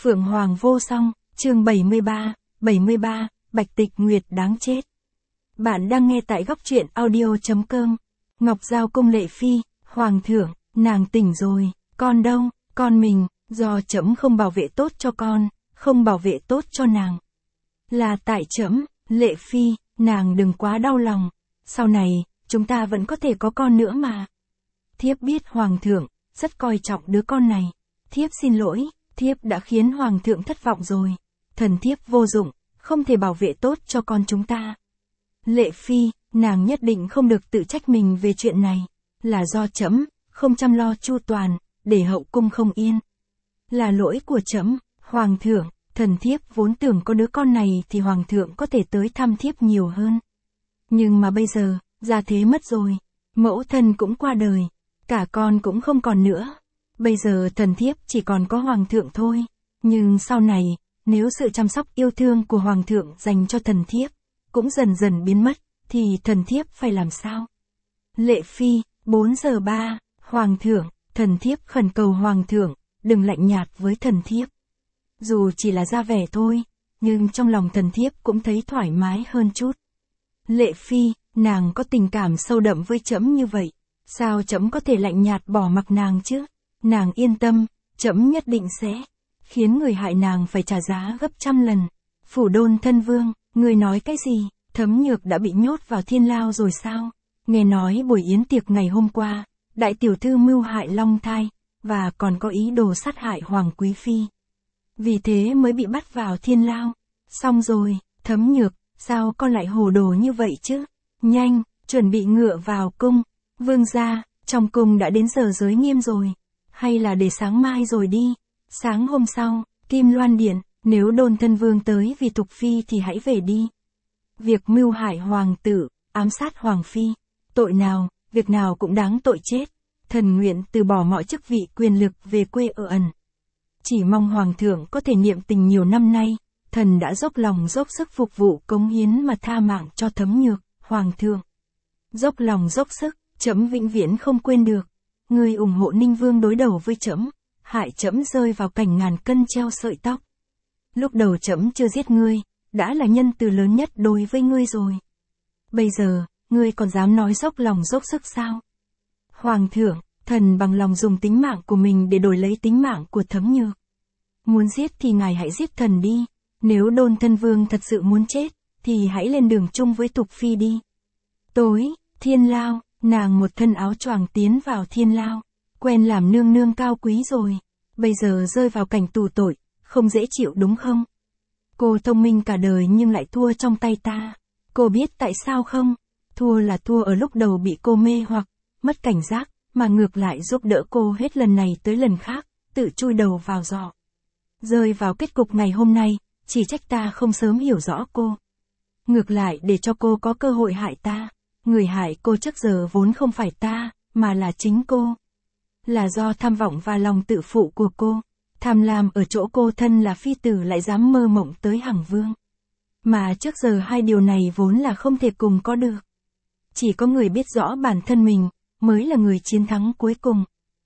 Phượng Hoàng vô song, chương 73, Bạch Tịch Nguyệt đáng chết. Bạn đang nghe tại góc truyện audio.com. Ngọc Giao cung Lệ Phi, Hoàng thượng, nàng tỉnh rồi, con đâu, con mình, do trẫm không bảo vệ tốt cho con, không bảo vệ tốt cho nàng. Là tại trẫm, Lệ Phi, nàng đừng quá đau lòng, sau này, chúng ta vẫn có thể có con nữa mà. Thiếp biết Hoàng thượng, rất coi trọng đứa con này, thiếp xin lỗi, thiếp đã khiến Hoàng thượng thất vọng rồi, thần thiếp vô dụng, không thể bảo vệ tốt cho con chúng ta. Lệ Phi, nàng nhất định không được tự trách mình về chuyện này, là do trẫm không chăm lo chu toàn, để hậu cung không yên. Là lỗi của trẫm, Hoàng thượng, thần thiếp vốn tưởng có đứa con này thì Hoàng thượng có thể tới thăm thiếp nhiều hơn. Nhưng mà bây giờ, gia thế mất rồi, mẫu thân cũng qua đời, cả con cũng không còn nữa. Bây giờ thần thiếp chỉ còn có Hoàng thượng thôi, nhưng sau này, nếu sự chăm sóc yêu thương của Hoàng thượng dành cho thần thiếp, cũng dần dần biến mất, thì thần thiếp phải làm sao? Lệ Phi, 4 giờ 3, Hoàng thượng, thần thiếp khẩn cầu Hoàng thượng, đừng lạnh nhạt với thần thiếp. Dù chỉ là ra vẻ thôi, nhưng trong lòng thần thiếp cũng thấy thoải mái hơn chút. Lệ Phi, nàng có tình cảm sâu đậm với trẫm như vậy, sao trẫm có thể lạnh nhạt bỏ mặc nàng chứ? Nàng yên tâm, trẫm nhất định sẽ khiến người hại nàng phải trả giá gấp trăm lần. Phủ Đôn thân vương, người nói cái gì? Thấm Nhược đã bị nhốt vào thiên lao rồi sao? Nghe nói buổi yến tiệc ngày hôm qua, đại tiểu thư mưu hại Long Thai, và còn có ý đồ sát hại Hoàng Quý Phi. Vì thế mới bị bắt vào thiên lao. Xong rồi, Thấm Nhược, sao con lại hồ đồ như vậy chứ? Nhanh, chuẩn bị ngựa vào cung. Vương gia, trong cung đã đến giờ giới nghiêm rồi. Hay là để sáng mai rồi đi. Sáng hôm sau, Kim Loan Điện, nếu Đôn thân vương tới vì Thục Phi thì hãy về đi. Việc mưu hại hoàng tử, ám sát Hoàng Phi, tội nào, việc nào cũng đáng tội chết. Thần nguyện từ bỏ mọi chức vị quyền lực về quê ở ẩn. Chỉ mong Hoàng thượng có thể niệm tình nhiều năm nay, thần đã dốc lòng dốc sức phục vụ cống hiến mà tha mạng cho Thấm Nhược, Hoàng thượng. Dốc lòng dốc sức, trẫm vĩnh viễn không quên được. Ngươi ủng hộ Ninh Vương đối đầu với trẫm, hại trẫm rơi vào cảnh ngàn cân treo sợi tóc. Lúc đầu trẫm chưa giết ngươi, đã là nhân từ lớn nhất đối với ngươi rồi. Bây giờ, ngươi còn dám nói dốc lòng dốc sức sao? Hoàng thượng, thần bằng lòng dùng tính mạng của mình để đổi lấy tính mạng của Thấm Nhược. Muốn giết thì ngài hãy giết thần đi, nếu Đôn thân vương thật sự muốn chết, thì hãy lên đường chung với Thục Phi đi. Tối, thiên lao, nàng một thân áo choàng tiến vào thiên lao, quen làm nương nương cao quý rồi, bây giờ rơi vào cảnh tù tội, không dễ chịu đúng không? Cô thông minh cả đời nhưng lại thua trong tay ta. Cô biết tại sao không? Thua là thua ở lúc đầu bị cô mê hoặc, mất cảnh giác, mà ngược lại giúp đỡ cô hết lần này tới lần khác, tự chui đầu vào giỏ. Rơi vào kết cục ngày hôm nay, chỉ trách ta không sớm hiểu rõ cô. Ngược lại để cho cô có cơ hội hại ta. Người hại cô trước giờ vốn không phải ta, mà là chính cô. Là do tham vọng và lòng tự phụ của cô. Tham lam ở chỗ cô thân là phi tử lại dám mơ mộng tới Hằng Vương. Mà trước giờ hai điều này vốn là không thể cùng có được. Chỉ có người biết rõ bản thân mình, mới là người chiến thắng cuối cùng.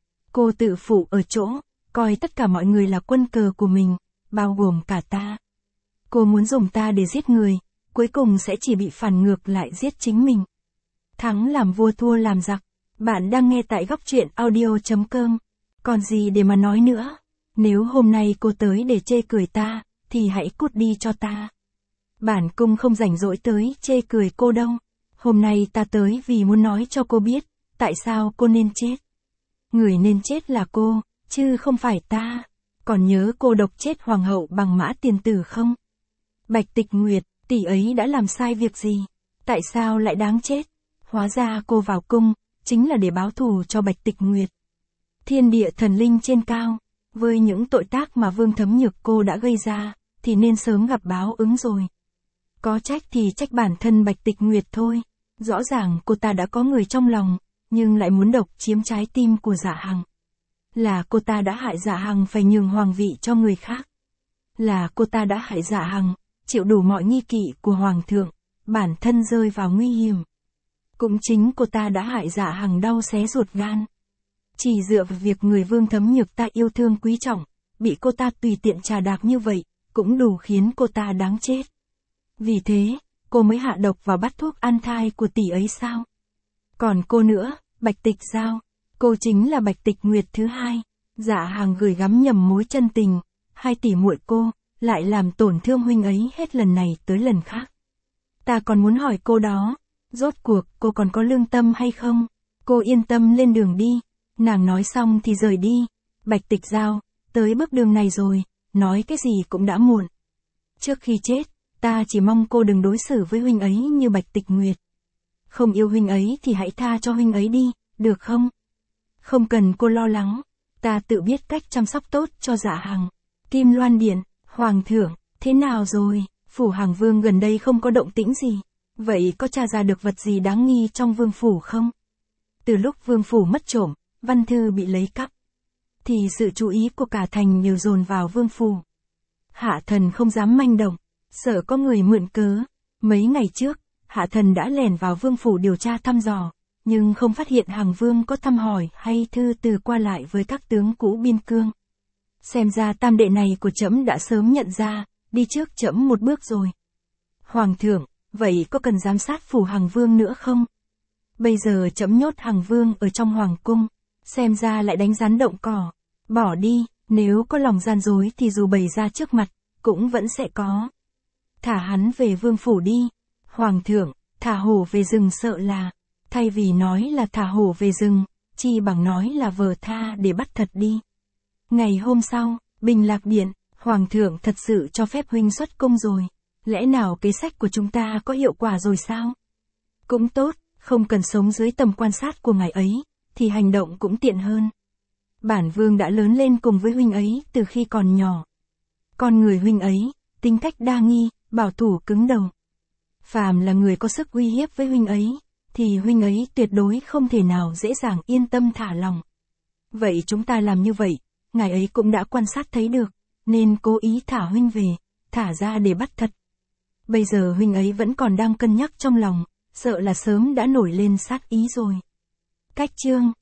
Cô tự phụ ở chỗ, coi tất cả mọi người là quân cờ của mình, bao gồm cả ta. Cô muốn dùng ta để giết người, cuối cùng sẽ chỉ bị phản ngược lại giết chính mình. Thắng làm vua thua làm giặc. Bạn đang nghe tại góc truyện audio.com. Còn gì để mà nói nữa? Nếu hôm nay cô tới để chê cười ta, thì hãy cút đi cho ta. Bản cung không rảnh rỗi tới chê cười cô đâu. Hôm nay ta tới vì muốn nói cho cô biết, tại sao cô nên chết. Người nên chết là cô, chứ không phải ta. Còn nhớ cô độc chết hoàng hậu bằng Mã Tiền Tử không? Bạch Tịch Nguyệt, tỷ ấy đã làm sai việc gì? Tại sao lại đáng chết? Hóa ra cô vào cung, chính là để báo thù cho Bạch Tịch Nguyệt. Thiên địa thần linh trên cao, với những tội tác mà Vương Thấm Nhược cô đã gây ra, thì nên sớm gặp báo ứng rồi. Có trách thì trách bản thân Bạch Tịch Nguyệt thôi. Rõ ràng cô ta đã có người trong lòng, nhưng lại muốn độc chiếm trái tim của Dạ Hằng. Là cô ta đã hại Dạ Hằng phải nhường hoàng vị cho người khác. Là cô ta đã hại Dạ Hằng, chịu đủ mọi nghi kỵ của Hoàng thượng, bản thân rơi vào nguy hiểm. Cũng chính cô ta đã hại Dạ Hằng đau xé ruột gan. Chỉ dựa vào việc người Vương Thấm Nhược ta yêu thương quý trọng, bị cô ta tùy tiện trà đạp như vậy, cũng đủ khiến cô ta đáng chết. Vì thế, cô mới hạ độc vào bát thuốc an thai của tỷ ấy sao? Còn cô nữa, Bạch Tịch Giao, cô chính là Bạch Tịch Nguyệt thứ hai. Dạ Hàng gửi gắm nhầm mối chân tình, hai tỷ muội cô, lại làm tổn thương huynh ấy hết lần này tới lần khác. Ta còn muốn hỏi cô đó, rốt cuộc cô còn có lương tâm hay không? Cô yên tâm lên đường đi. Nàng nói xong thì rời đi. Bạch Tịch Giao, tới bước đường này rồi, nói cái gì cũng đã muộn. Trước khi chết, ta chỉ mong cô đừng đối xử với huynh ấy như Bạch Tịch Nguyệt. Không yêu huynh ấy thì hãy tha cho huynh ấy đi, được không? Không cần cô lo lắng, ta tự biết cách chăm sóc tốt cho Dạ Hằng. Kim Loan Điện, Hoàng thượng, thế nào rồi? Phủ Hàng Vương gần đây không có động tĩnh gì. Vậy có tra ra được vật gì đáng nghi trong vương phủ không? Từ lúc vương phủ mất trộm, văn thư bị lấy cắp, thì sự chú ý của cả thành đều dồn vào vương phủ. Hạ thần không dám manh động, sợ có người mượn cớ. Mấy ngày trước, hạ thần đã lẻn vào vương phủ điều tra thăm dò, nhưng không phát hiện Hàng Vương có thăm hỏi hay thư từ qua lại với các tướng cũ biên cương. Xem ra tam đệ này của trẫm đã sớm nhận ra, đi trước trẫm một bước rồi. Hoàng thượng, vậy có cần giám sát phủ Hàng Vương nữa không? Bây giờ trẫm nhốt Hàng Vương ở trong hoàng cung, xem ra lại đánh rắn động cỏ. Bỏ đi, nếu có lòng gian dối thì dù bày ra trước mặt, cũng vẫn sẽ có. Thả hắn về vương phủ đi. Hoàng thượng, thả hổ về rừng sợ là, thay vì nói là thả hổ về rừng, chi bằng nói là vờ tha để bắt thật đi. Ngày hôm sau, Bình Lạc Điện, Hoàng thượng thật sự cho phép huynh xuất cung rồi. Lẽ nào kế sách của chúng ta có hiệu quả rồi sao? Cũng tốt, không cần sống dưới tầm quan sát của ngài ấy, thì hành động cũng tiện hơn. Bản vương đã lớn lên cùng với huynh ấy từ khi còn nhỏ. Con người huynh ấy, tính cách đa nghi, bảo thủ cứng đầu. Phàm là người có sức uy hiếp với huynh ấy, thì huynh ấy tuyệt đối không thể nào dễ dàng yên tâm thả lòng. Vậy chúng ta làm như vậy, ngài ấy cũng đã quan sát thấy được, nên cố ý thả huynh về, thả ra để bắt thật. Bây giờ huynh ấy vẫn còn đang cân nhắc trong lòng, sợ là sớm đã nổi lên sát ý rồi. Cách chương